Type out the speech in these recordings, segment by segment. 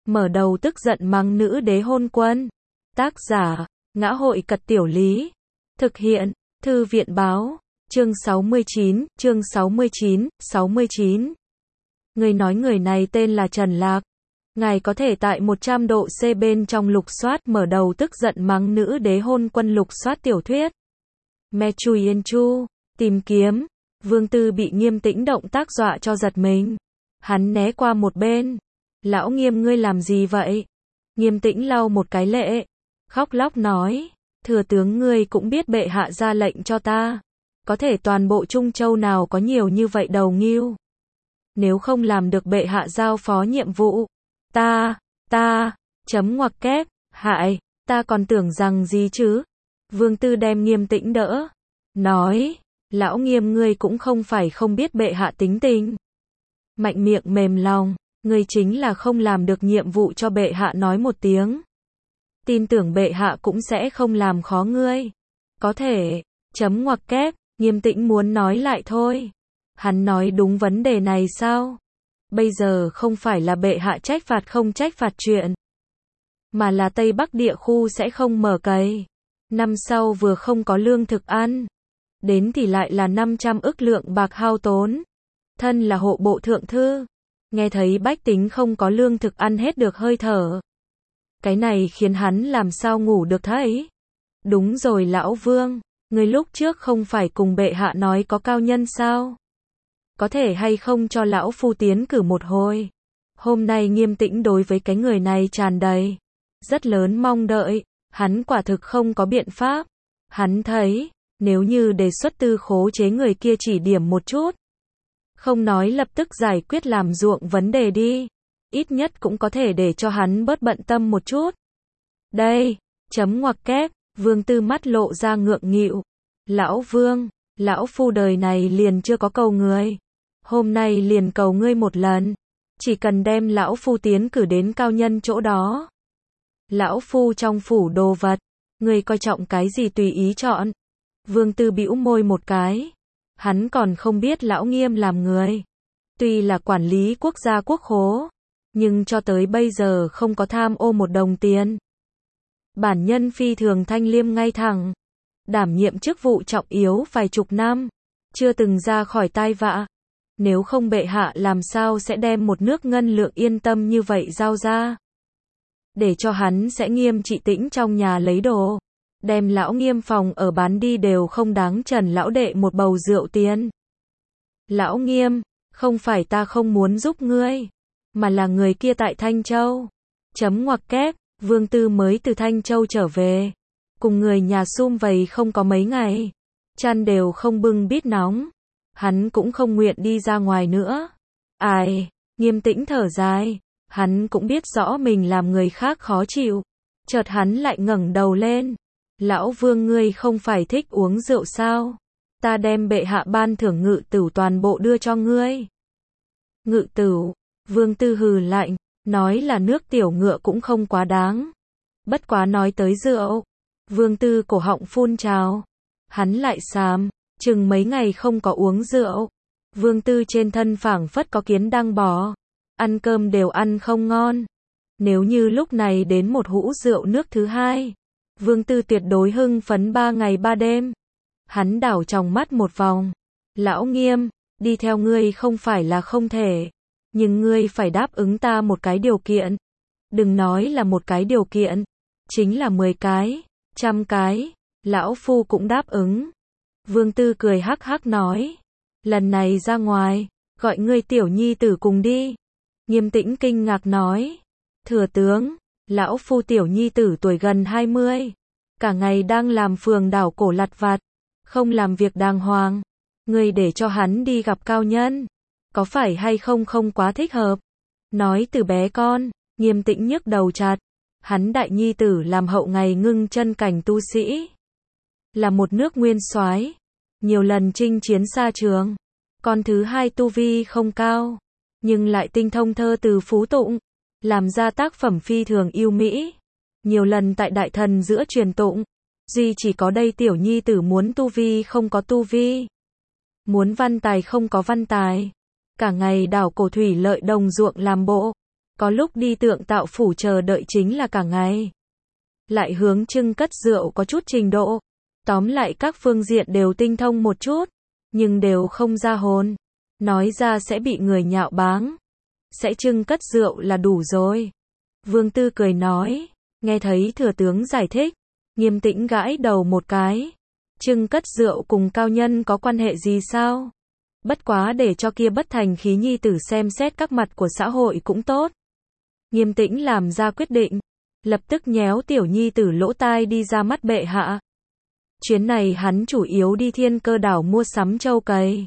mở đầu tức giận mắng nữ đế hôn quân. Tác giả, Ngã hội Cật Tiểu Lý. Thực hiện, Thư viện báo. Chương 69, chương 69. Người nói người này tên là Trần Lạc. Ngài có thể tại 100 độ C bên trong lục soát mở đầu tức giận mắng nữ đế hôn quân lục soát tiểu thuyết. Me Chui Yên Chu, tìm kiếm. Vương Tư bị Nghiêm Tĩnh động tác dọa cho giật mình. Hắn né qua một bên. Lão Nghiêm, ngươi làm gì vậy? Nghiêm Tĩnh lau một cái lệ. Khóc lóc nói. Thừa tướng, ngươi cũng biết bệ hạ ra lệnh cho ta. Có thể toàn bộ Trung Châu nào có nhiều như vậy đầu ngưu. Nếu không làm được bệ hạ giao phó nhiệm vụ. Chấm ngoặc kép, hại, ta còn tưởng rằng gì chứ? Vương Tư đem Nghiêm Tĩnh đỡ. Nói, lão Nghiêm, ngươi cũng không phải không biết bệ hạ tính tình. Mạnh miệng mềm lòng, ngươi chính là không làm được nhiệm vụ cho bệ hạ nói một tiếng. Tin tưởng bệ hạ cũng sẽ không làm khó ngươi. Có thể, chấm ngoặc kép, Nghiêm Tĩnh muốn nói lại thôi. Hắn nói đúng vấn đề này sao? Bây giờ không phải là bệ hạ trách phạt không trách phạt chuyện, mà là Tây Bắc địa khu sẽ không mở cày. Năm sau vừa không có lương thực ăn, đến thì lại là 500 ức lượng bạc hao tốn. Thân là hộ bộ thượng thư, nghe thấy bách tính không có lương thực ăn hết được hơi thở. Cái này khiến hắn làm sao ngủ được thấy. Đúng rồi lão Vương, người lúc trước không phải cùng bệ hạ nói có cao nhân sao? Có thể hay không cho lão phu tiến cử một hồi? Hôm nay Nghiêm Tĩnh đối với cái người này tràn đầy rất lớn mong đợi. Hắn quả thực không có biện pháp. Hắn thấy, nếu như đề xuất tư khố chế người kia chỉ điểm một chút, không nói lập tức giải quyết làm ruộng vấn đề đi, ít nhất cũng có thể để cho hắn bớt bận tâm một chút. Đây, chấm ngoặc kép, Vương Tư mắt lộ ra ngượng nghịu. Lão Vương, lão phu đời này liền chưa có cầu người. Hôm nay liền cầu ngươi một lần. Chỉ cần đem lão phu tiến cử đến cao nhân chỗ đó. Lão phu trong phủ đồ vật, ngươi coi trọng cái gì tùy ý chọn. Vương Tư bĩu môi một cái. Hắn còn không biết lão Nghiêm làm người. Tuy là quản lý quốc gia quốc khố, nhưng cho tới bây giờ không có tham ô một đồng tiền. Bản nhân phi thường thanh liêm ngay thẳng. Đảm nhiệm chức vụ trọng yếu vài chục năm, chưa từng ra khỏi tai vạ. Nếu không bệ hạ làm sao sẽ đem một nước ngân lượng yên tâm như vậy giao ra. Để cho hắn sẽ nghiêm trị Tĩnh trong nhà lấy đồ. Đem lão Nghiêm phòng ở bán đi đều không đáng Trần lão đệ một bầu rượu tiền. Lão Nghiêm, không phải ta không muốn giúp ngươi, mà là người kia tại Thanh Châu. Chấm ngoặc kép, Vương Tư mới từ Thanh Châu trở về. Cùng người nhà sum vầy không có mấy ngày. Chăn đều không bưng bít nóng. Hắn cũng không nguyện đi ra ngoài nữa. Ai, Nghiêm Tĩnh thở dài. Hắn cũng biết rõ mình làm người khác khó chịu. Chợt hắn lại ngẩng đầu lên. Lão Vương, ngươi không phải thích uống rượu sao? Ta đem bệ hạ ban thưởng ngự tửu toàn bộ đưa cho ngươi. Ngự tửu, Vương Tư hừ lạnh, nói là nước tiểu ngựa cũng không quá đáng. Bất quá nói tới rượu, Vương Tư cổ họng phun trào. Hắn lại xám, chừng mấy ngày không có uống rượu. Vương Tư trên thân phảng phất có kiến đang bò. Ăn cơm đều ăn không ngon. Nếu như lúc này đến một hũ rượu nước thứ hai, Vương Tư tuyệt đối hưng phấn 3 ngày 3 đêm. Hắn đảo trong mắt một vòng. Lão Nghiêm, đi theo ngươi không phải là không thể. Nhưng ngươi phải đáp ứng ta một cái điều kiện. Đừng nói là một cái điều kiện. Chính là 10 cái, 100 cái. Lão phu cũng đáp ứng. Vương Tư cười hắc hắc nói. Lần này ra ngoài, gọi ngươi tiểu nhi tử cùng đi. Nghiêm Tĩnh kinh ngạc nói. Thừa tướng, lão phu tiểu nhi tử tuổi gần 20. Cả ngày đang làm phường đảo cổ lặt vặt. Không làm việc đàng hoàng. Ngươi để cho hắn đi gặp cao nhân. Có phải hay không không quá thích hợp? Nói từ bé con, Nghiêm Tĩnh nhức đầu chặt. Hắn đại nhi tử làm hậu ngày ngưng chân cảnh tu sĩ. Là một nước nguyên soái, nhiều lần chinh chiến xa trường. Con thứ hai tu vi không cao, nhưng lại tinh thông thơ từ phú tụng, làm ra tác phẩm phi thường yêu mỹ. Nhiều lần tại đại thần giữa truyền tụng. Duy chỉ có đây tiểu nhi tử muốn tu vi không có tu vi. Muốn văn tài không có văn tài. Cả ngày đảo cổ thủy lợi đồng ruộng làm bộ. Có lúc đi Tượng Tạo Phủ chờ đợi chính là cả ngày. Lại hướng trưng cất rượu có chút trình độ. Tóm lại các phương diện đều tinh thông một chút, nhưng đều không ra hồn. Nói ra sẽ bị người nhạo báng. Sẽ trưng cất rượu là đủ rồi. Vương Tư cười nói. Nghe thấy thừa tướng giải thích, Nghiêm Tĩnh gãi đầu một cái. Trưng cất rượu cùng cao nhân có quan hệ gì sao? Bất quá để cho kia bất thành khí nhi tử xem xét các mặt của xã hội cũng tốt. Nghiêm Tĩnh làm ra quyết định, lập tức nhéo tiểu nhi tử lỗ tai đi ra mắt bệ hạ. Chuyến này hắn chủ yếu đi Thiên Cơ đảo mua sắm châu cày.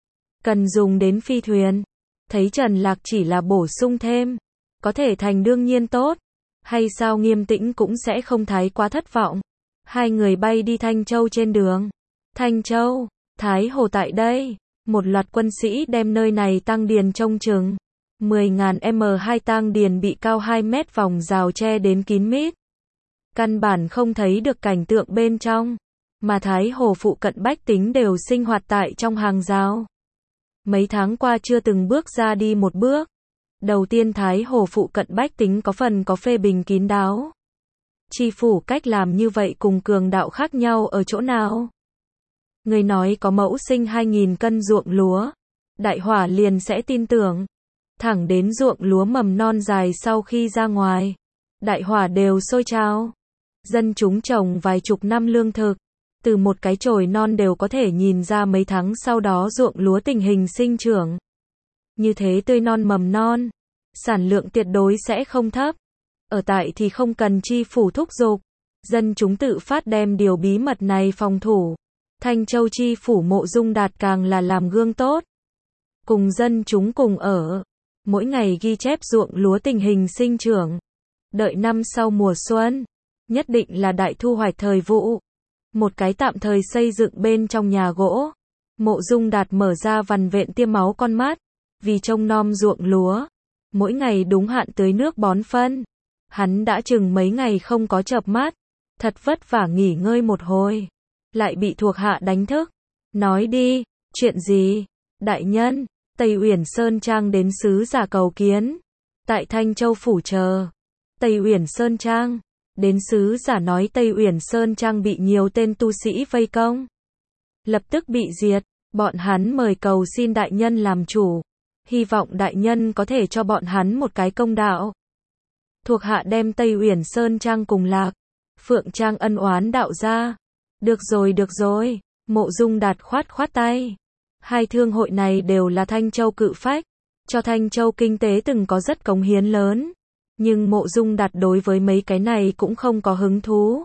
Cần dùng đến phi thuyền. Thấy Trần Lạc chỉ là bổ sung thêm. Có thể thành đương nhiên tốt. Hay sao Nghiêm Tĩnh cũng sẽ không thái quá thất vọng. Hai người bay đi Thanh Châu trên đường. Thanh Châu, Thái Hồ tại đây. Một loạt quân sĩ đem nơi này tăng điền trông chừng. 10.000 m2 tang điền bị cao 2 mét vòng rào che đến kín mít. Căn bản không thấy được cảnh tượng bên trong. Mà Thái Hồ phụ cận bách tính đều sinh hoạt tại trong hàng rào. Mấy tháng qua chưa từng bước ra đi một bước. Đầu tiên Thái Hồ phụ cận bách tính có phần có phê bình kín đáo. Chi phủ cách làm như vậy cùng cường đạo khác nhau ở chỗ nào? Người nói có mẫu sinh 2.000 cân ruộng lúa. Đại hỏa liền sẽ tin tưởng. Thẳng đến ruộng lúa mầm non dài sau khi ra ngoài. Đại hỏa đều sôi trào. Dân chúng trồng vài chục năm lương thực. Từ một cái chồi non đều có thể nhìn ra mấy tháng sau đó ruộng lúa tình hình sinh trưởng. Như thế tươi non mầm non. Sản lượng tuyệt đối sẽ không thấp. Ở tại thì không cần chi phủ thúc giục. Dân chúng tự phát đem điều bí mật này phòng thủ. Thanh Châu chi phủ Mộ Dung Đạt càng là làm gương tốt. Cùng dân chúng cùng ở. Mỗi ngày ghi chép ruộng lúa tình hình sinh trưởng. Đợi năm sau mùa xuân. Nhất định là đại thu hoạch thời vụ. Một cái tạm thời xây dựng bên trong nhà gỗ. Mộ Dung Đạt mở ra vằn vện tiêm máu con mắt. Vì trông nom ruộng lúa. Mỗi ngày đúng hạn tưới nước bón phân. Hắn đã chừng mấy ngày không có chợp mắt. Thật vất vả nghỉ ngơi một hồi. Lại bị thuộc hạ đánh thức. Nói đi, chuyện gì? Đại nhân, Tây Uyển Sơn Trang đến sứ giả cầu kiến. Tại Thanh Châu phủ chờ. Tây Uyển Sơn Trang. Đến sứ giả nói Tây Uyển Sơn Trang bị nhiều tên tu sĩ vây công. Lập tức bị diệt. Bọn hắn mời cầu xin đại nhân làm chủ. Hy vọng đại nhân có thể cho bọn hắn một cái công đạo. Thuộc hạ đem Tây Uyển Sơn Trang cùng Lạc Phượng Trang ân oán đạo ra. Được rồi. Mộ Dung Đạt khoát tay. Hai thương hội này đều là Thanh Châu cự phách. Cho Thanh Châu kinh tế từng có rất cống hiến lớn. Nhưng Mộ Dung Đạt đối với mấy cái này cũng không có hứng thú.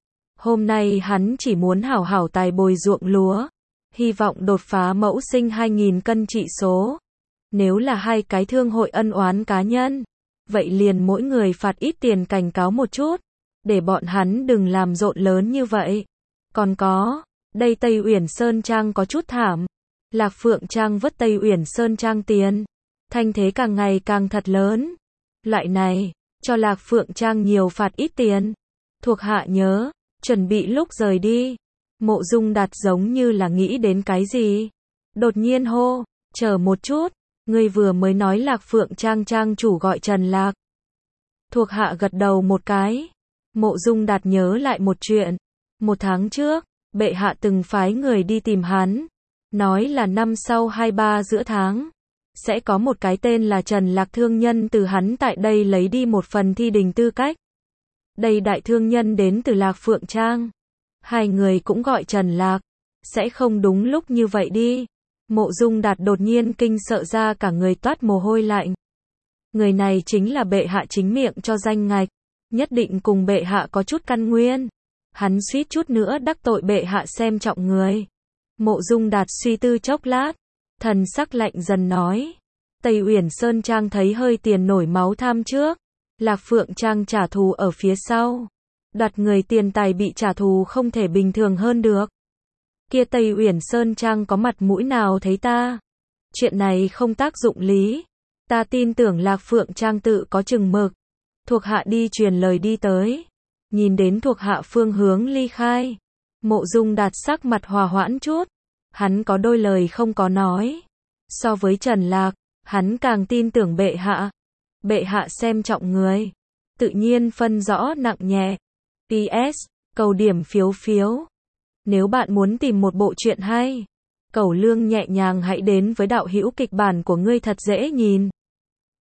Hôm nay hắn chỉ muốn hảo hảo tài bồi ruộng lúa. Hy vọng đột phá mẫu sinh 2.000 cân trị số. Nếu là hai cái thương hội ân oán cá nhân. Vậy liền mỗi người phạt ít tiền cảnh cáo một chút. Để bọn hắn đừng làm rộn lớn như vậy. Còn có, đây Tây Uyển Sơn Trang có chút thảm. Lạc Phượng Trang vất Tây Uyển Sơn Trang tiền. Thanh thế càng ngày càng thật lớn. Loại này, cho Lạc Phượng Trang nhiều phạt ít tiền. Thuộc hạ nhớ, chuẩn bị lúc rời đi. Mộ Dung Đạt giống như là nghĩ đến cái gì. Đột nhiên hô, chờ một chút, ngươi vừa mới nói Lạc Phượng Trang trang chủ gọi Trần Lạc. Thuộc hạ gật đầu một cái. Mộ Dung Đạt nhớ lại một chuyện. 1 tháng trước, bệ hạ từng phái người đi tìm hắn. Nói là năm sau 23 giữa tháng. Sẽ có một cái tên là Trần Lạc thương nhân từ hắn tại đây lấy đi một phần thi đình tư cách. Đây đại thương nhân đến từ Lạc Phượng Trang. Hai người cũng gọi Trần Lạc. Sẽ không đúng lúc như vậy đi. Mộ Dung Đạt đột nhiên kinh sợ ra cả người toát mồ hôi lạnh. Người này chính là bệ hạ chính miệng cho danh ngạch. Nhất định cùng bệ hạ có chút căn nguyên. Hắn suýt chút nữa đắc tội bệ hạ xem trọng người. Mộ Dung Đạt suy tư chốc lát. Thần sắc lạnh dần nói. Tây Uyển Sơn Trang thấy hơi tiền nổi máu tham trước. Lạc Phượng Trang trả thù ở phía sau. Đoạt người tiền tài bị trả thù không thể bình thường hơn được. Kia Tây Uyển Sơn Trang có mặt mũi nào thấy ta? Chuyện này không tác dụng lý. Ta tin tưởng Lạc Phượng Trang tự có chừng mực. Thuộc hạ đi truyền lời đi tới. Nhìn đến thuộc hạ phương hướng ly khai. Mộ Dung Đạt sắc mặt hòa hoãn chút. Hắn có đôi lời không có nói. So với Trần Lạc, hắn càng tin tưởng bệ hạ. Bệ hạ xem trọng người. Tự nhiên phân rõ nặng nhẹ. PS, cầu điểm phiếu phiếu. Nếu bạn muốn tìm một bộ truyện hay, cẩu lương nhẹ nhàng hãy đến với đạo hữu kịch bản của ngươi thật dễ nhìn.